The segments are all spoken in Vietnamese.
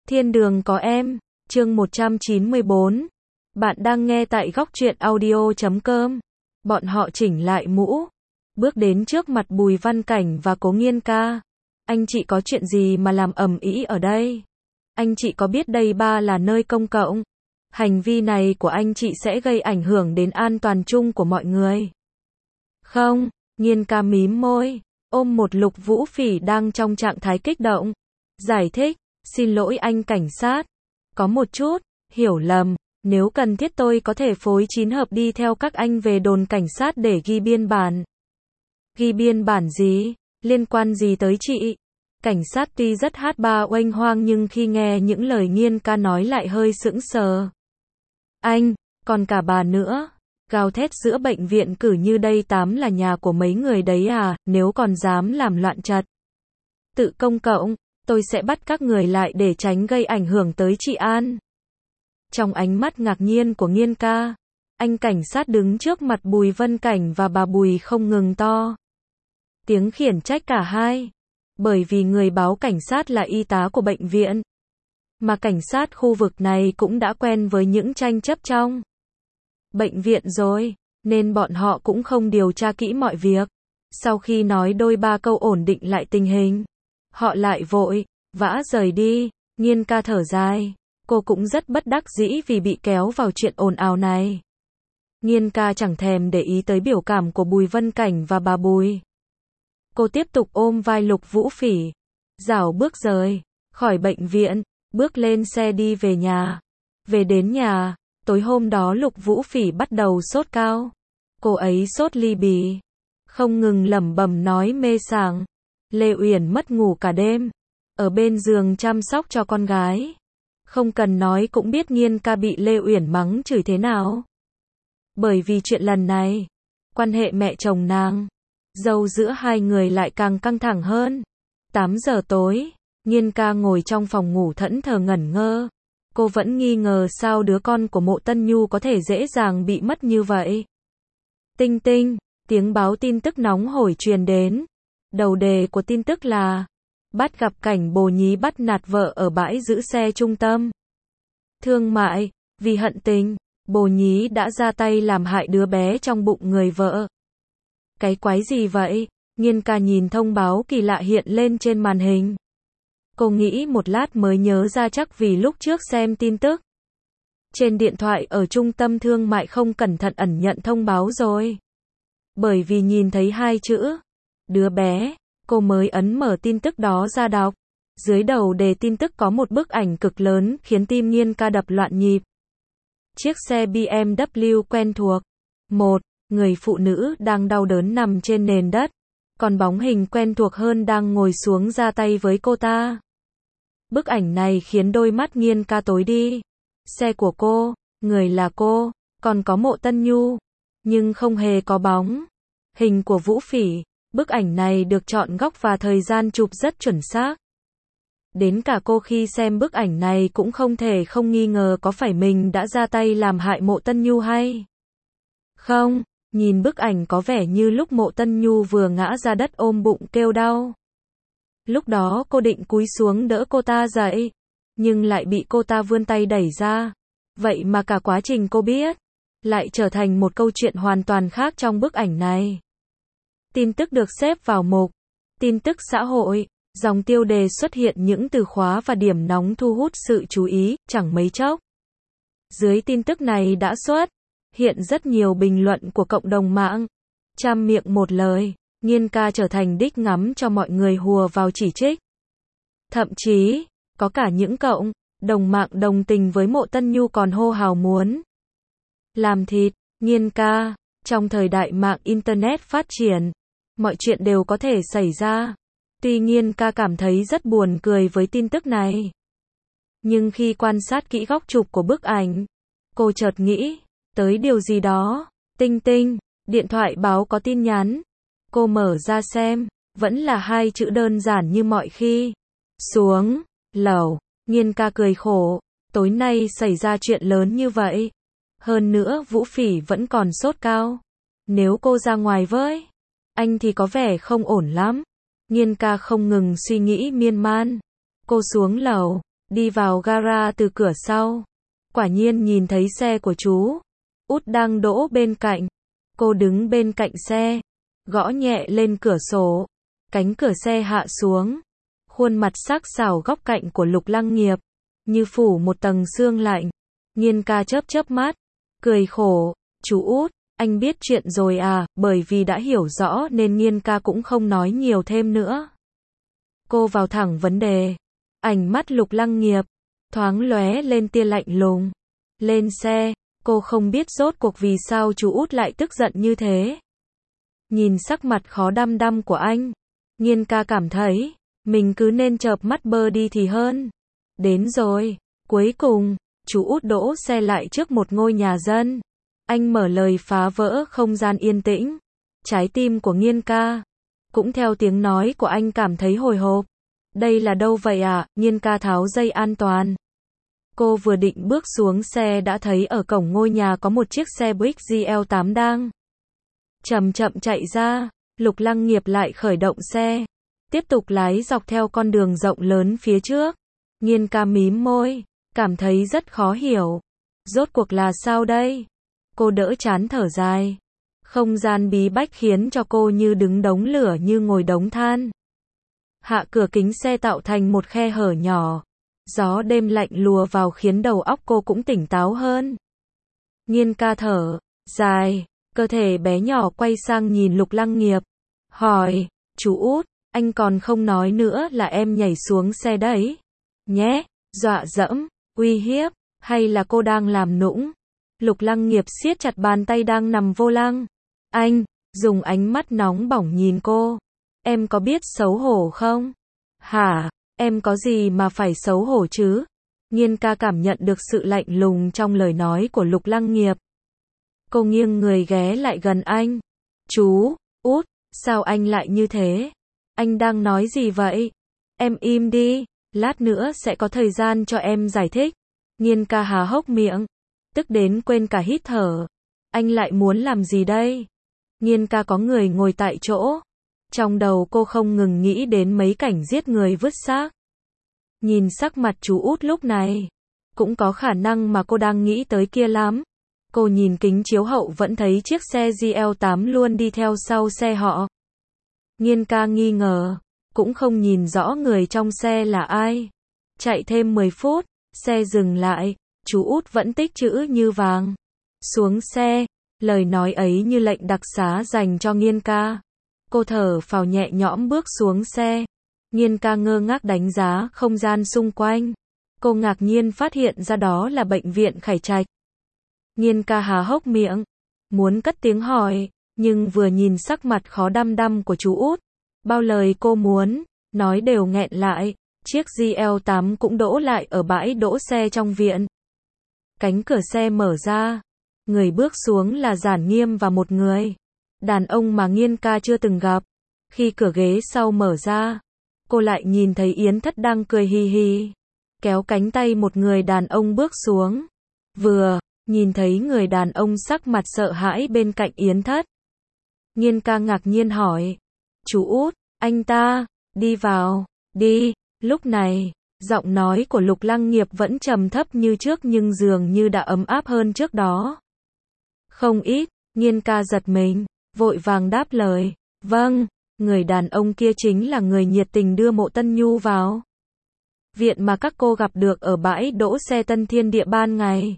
Thiên đường có em, chương 194. Bạn đang nghe tại góc truyện audio.com. Bọn họ chỉnh lại mũ, bước đến trước mặt Bùi Văn Cảnh và Cố Nghiên ca. Anh chị có chuyện gì mà làm ầm ĩ ở đây? Anh chị có biết đây là nơi công cộng? Hành vi này của anh chị sẽ gây ảnh hưởng đến an toàn chung của mọi người. Không, Nghiên ca mím môi, ôm một Lục Vũ Phỉ đang trong trạng thái kích động. Giải thích, xin lỗi anh cảnh sát. Có một chút hiểu lầm, nếu cần thiết tôi có thể phối 9 hợp đi theo các anh về đồn cảnh sát để ghi biên bản. Ghi biên bản gì? Liên quan gì tới chị? Cảnh sát tuy rất hát ba oanh hoang nhưng khi nghe những lời Nghiên ca nói lại hơi sững sờ. Anh, còn cả bà nữa. Gào thét giữa bệnh viện cử như đây là nhà của mấy người đấy à, nếu còn dám làm loạn trật tự công cộng, tôi sẽ bắt các người lại để tránh gây ảnh hưởng tới trị an. Trong ánh mắt ngạc nhiên của Nghiên ca, anh cảnh sát đứng trước mặt Bùi Văn Cảnh và bà Bùi không ngừng to tiếng khiển trách cả hai. Bởi vì người báo cảnh sát là y tá của bệnh viện, mà cảnh sát khu vực này cũng đã quen với những tranh chấp trong bệnh viện rồi, nên bọn họ cũng không điều tra kỹ mọi việc. Sau khi nói đôi ba câu ổn định lại tình hình, họ lại vội vã rời đi. Nghiên ca thở dài, cô cũng rất bất đắc dĩ vì bị kéo vào chuyện ồn ào này. Nghiên ca chẳng thèm để ý tới biểu cảm của Bùi Văn Cảnh và bà Bùi. Cô tiếp tục ôm vai Lục Vũ Phỉ, rảo bước rời khỏi bệnh viện, bước lên xe đi về nhà. Về đến nhà, tối hôm đó Lục Vũ Phỉ bắt đầu sốt cao. Cô ấy sốt ly bì, không ngừng lẩm bẩm nói mê sảng. Lê Uyển mất ngủ cả đêm, ở bên giường chăm sóc cho con gái. Không cần nói cũng biết Nghiên ca bị Lê Uyển mắng chửi thế nào. Bởi vì chuyện lần này, quan hệ mẹ chồng nàng dâu giữa hai người lại càng căng thẳng hơn. 8 giờ tối, Nghiên ca ngồi trong phòng ngủ thẫn thờ ngẩn ngơ. Cô vẫn nghi ngờ sao đứa con của Mộ Tân Nhu có thể dễ dàng bị mất như vậy. Tinh tinh, tiếng báo tin tức nóng hổi truyền đến. Đầu đề của tin tức là bắt gặp cảnh bồ nhí bắt nạt vợ ở bãi giữ xe trung tâm thương mại. Vì hận tình, bồ nhí đã ra tay làm hại đứa bé trong bụng người vợ. Cái quái gì vậy? Nghiên ca nhìn thông báo kỳ lạ hiện lên trên màn hình. Cô nghĩ một lát mới nhớ ra chắc vì lúc trước xem tin tức trên điện thoại ở trung tâm thương mại không cẩn thận ẩn nhận thông báo rồi. Bởi vì nhìn thấy hai chữ đứa bé, cô mới ấn mở tin tức đó ra đọc. Dưới đầu đề tin tức có một bức ảnh cực lớn khiến tim Nghiên ca đập loạn nhịp. Chiếc xe BMW quen thuộc. Một người phụ nữ đang đau đớn nằm trên nền đất, còn bóng hình quen thuộc hơn đang ngồi xuống ra tay với cô ta. Bức ảnh này khiến đôi mắt Nghiên ca tối đi. Xe của cô, người là cô, còn có Mộ Tân Nhu, nhưng không hề có bóng hình của Vũ Phỉ. Bức ảnh này được chọn góc và thời gian chụp rất chuẩn xác. Đến cả cô khi xem bức ảnh này cũng không thể không nghi ngờ có phải mình đã ra tay làm hại Mộ Tân Nhu hay không. Nhìn bức ảnh có vẻ như lúc Mộ Tân Nhu vừa ngã ra đất ôm bụng kêu đau. Lúc đó cô định cúi xuống đỡ cô ta dậy, nhưng lại bị cô ta vươn tay đẩy ra. Vậy mà cả quá trình cô biết, lại trở thành một câu chuyện hoàn toàn khác trong bức ảnh này. Tin tức được xếp vào mục tin tức xã hội. Dòng tiêu đề xuất hiện những từ khóa và điểm nóng thu hút sự chú ý, chẳng mấy chốc. Dưới tin tức này đã xuất hiện rất nhiều bình luận của cộng đồng mạng. Trăm miệng một lời, Nghiên ca trở thành đích ngắm cho mọi người hùa vào chỉ trích. Thậm chí, có cả những cộng đồng mạng đồng tình với Mộ Tân Nhu còn hô hào muốn làm thịt Nghiên ca. Trong thời đại mạng Internet phát triển, mọi chuyện đều có thể xảy ra. Tuy Nghiên ca cảm thấy rất buồn cười với tin tức này, nhưng khi quan sát kỹ góc chụp của bức ảnh, cô chợt nghĩ tới điều gì đó. Tinh tinh, điện thoại báo có tin nhắn. Cô mở ra xem, vẫn là hai chữ đơn giản như mọi khi. Xuống lầu. Nghiên ca cười khổ, tối nay xảy ra chuyện lớn như vậy. Hơn nữa Vũ Phỉ vẫn còn sốt cao. Nếu cô ra ngoài với anh thì có vẻ không ổn lắm. Nghiên ca không ngừng suy nghĩ miên man. Cô xuống lầu, đi vào gara từ cửa sau. Quả nhiên nhìn thấy xe của chú Út đang đỗ bên cạnh. Cô đứng bên cạnh xe, gõ nhẹ lên cửa sổ. Cánh cửa xe hạ xuống. Khuôn mặt sắc sảo góc cạnh của Lục Lăng Nghiệp, như phủ một tầng sương lạnh. Nhiên ca chớp chớp mắt, cười khổ, chú Út, anh biết chuyện rồi à, bởi vì đã hiểu rõ nên Nhiên ca cũng không nói nhiều thêm nữa. Cô vào thẳng vấn đề. Ánh mắt Lục Lăng Nghiệp thoáng lóe lên tia lạnh lùng. Lên xe, cô không biết rốt cuộc vì sao chú Út lại tức giận như thế. Nhìn sắc mặt khó đăm đăm của anh, Nhiên ca cảm thấy mình cứ nên chợp mắt bơ đi thì hơn. Đến rồi, cuối cùng, chú Út đỗ xe lại trước một ngôi nhà dân. Anh mở lời phá vỡ không gian yên tĩnh. Trái tim của Nhiên ca cũng theo tiếng nói của anh cảm thấy hồi hộp. Đây là đâu vậy ạ? Nhiên ca tháo dây an toàn. Cô vừa định bước xuống xe đã thấy ở cổng ngôi nhà có một chiếc xe Buick GL8 đang chậm chậm chạy ra. Lục Lăng Nghiệp lại khởi động xe, tiếp tục lái dọc theo con đường rộng lớn phía trước. Nhiên ca mím môi, cảm thấy rất khó hiểu. Rốt cuộc là sao đây? Cô đỡ chán thở dài. Không gian bí bách khiến cho cô như đứng đống lửa như ngồi đống than. Hạ cửa kính xe tạo thành một khe hở nhỏ. Gió đêm lạnh lùa vào khiến đầu óc cô cũng tỉnh táo hơn. Nhiên ca thở dài, cơ thể bé nhỏ quay sang nhìn Lục Lăng Nghiệp. Hỏi, chú Út, anh còn không nói nữa là em nhảy xuống xe đấy. Nhé, dọa dẫm, uy hiếp, hay là cô đang làm nũng? Lục Lăng Nghiệp siết chặt bàn tay đang nằm vô lăng. Anh, dùng ánh mắt nóng bỏng nhìn cô. Em có biết xấu hổ không? Hả, em có gì mà phải xấu hổ chứ? Nhiên ca cảm nhận được sự lạnh lùng trong lời nói của Lục Lăng Nghiệp. Cô nghiêng người ghé lại gần anh. Chú Út, sao anh lại như thế? Anh đang nói gì vậy? Em im đi, lát nữa sẽ có thời gian cho em giải thích. Nhiên ca há hốc miệng, tức đến quên cả hít thở. Anh lại muốn làm gì đây? Nhiên ca có người ngồi tại chỗ. Trong đầu cô không ngừng nghĩ đến mấy cảnh giết người vứt xác. Nhìn sắc mặt chú Út lúc này, cũng có khả năng mà cô đang nghĩ tới kia lắm. Cô nhìn kính chiếu hậu vẫn thấy chiếc xe GL8 luôn đi theo sau xe họ. Nhiên ca nghi ngờ, cũng không nhìn rõ người trong xe là ai. Chạy thêm 10 phút, xe dừng lại, chú Út vẫn tích chữ như vàng. Xuống xe, lời nói ấy như lệnh đặc xá dành cho Nhiên ca. Cô thở phào nhẹ nhõm bước xuống xe. Nhiên ca ngơ ngác đánh giá không gian xung quanh. Cô ngạc nhiên phát hiện ra đó là bệnh viện Khải Trạch. Nhiên ca há hốc miệng, muốn cất tiếng hỏi, nhưng vừa nhìn sắc mặt khó đăm đăm của chú Út, bao lời cô muốn nói đều nghẹn lại. Chiếc GL8 cũng đỗ lại ở bãi đỗ xe trong viện. Cánh cửa xe mở ra, người bước xuống là Giản Nghiêm và một người đàn ông mà Nhiên ca chưa từng gặp. Khi cửa ghế sau mở ra, cô lại nhìn thấy Yến Thất đang cười hì hì, kéo cánh tay một người đàn ông bước xuống. Vừa nhìn thấy người đàn ông sắc mặt sợ hãi bên cạnh Yến Thất, Nhiên ca ngạc nhiên hỏi, chú Út, anh ta, đi vào, đi. Lúc này, giọng nói của Lục Lăng Nghiệp vẫn trầm thấp như trước nhưng dường như đã ấm áp hơn trước đó. Không ít. Nhiên ca giật mình, vội vàng đáp lời, vâng. Người đàn ông kia chính là người nhiệt tình đưa Mộ Tân Nhu vào viện mà các cô gặp được ở bãi đỗ xe Tân Thiên Địa ban ngày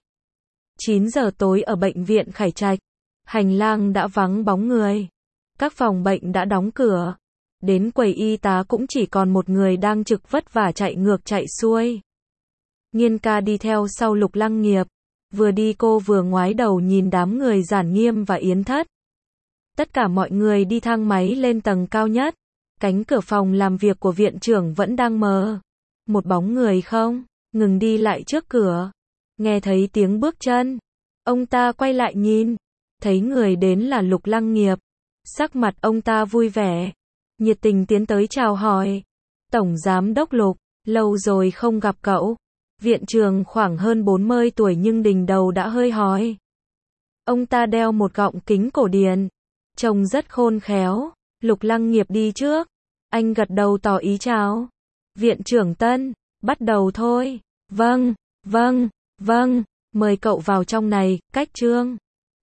9 giờ tối ở bệnh viện Khải Trạch. Hành lang đã vắng bóng người, các phòng bệnh đã đóng cửa, đến quầy y tá cũng chỉ còn một người đang trực vất vả chạy ngược chạy xuôi. Nhiên ca đi theo sau Lục Lăng Nghiệp, vừa đi cô vừa ngoái đầu nhìn đám người Giản Nghiêm và Yến Thất. Tất cả mọi người đi thang máy lên tầng cao nhất. Cánh cửa phòng làm việc của viện trưởng vẫn đang mở. Một bóng người không ngừng đi lại trước cửa. Nghe thấy tiếng bước chân, ông ta quay lại nhìn, thấy người đến là Lục Lăng Nghiệp. Sắc mặt ông ta vui vẻ, nhiệt tình tiến tới chào hỏi. Tổng giám đốc Lục, lâu rồi không gặp cậu. Viện trưởng khoảng hơn 40 tuổi nhưng đỉnh đầu đã hơi hói. Ông ta đeo một gọng kính cổ điển, trông rất khôn khéo. Lục Lăng Nghiệp đi trước, anh gật đầu tỏ ý chào. Viện trưởng Tân, Bắt đầu thôi. Vâng, vâng, vâng, mời cậu vào trong này, cách chương.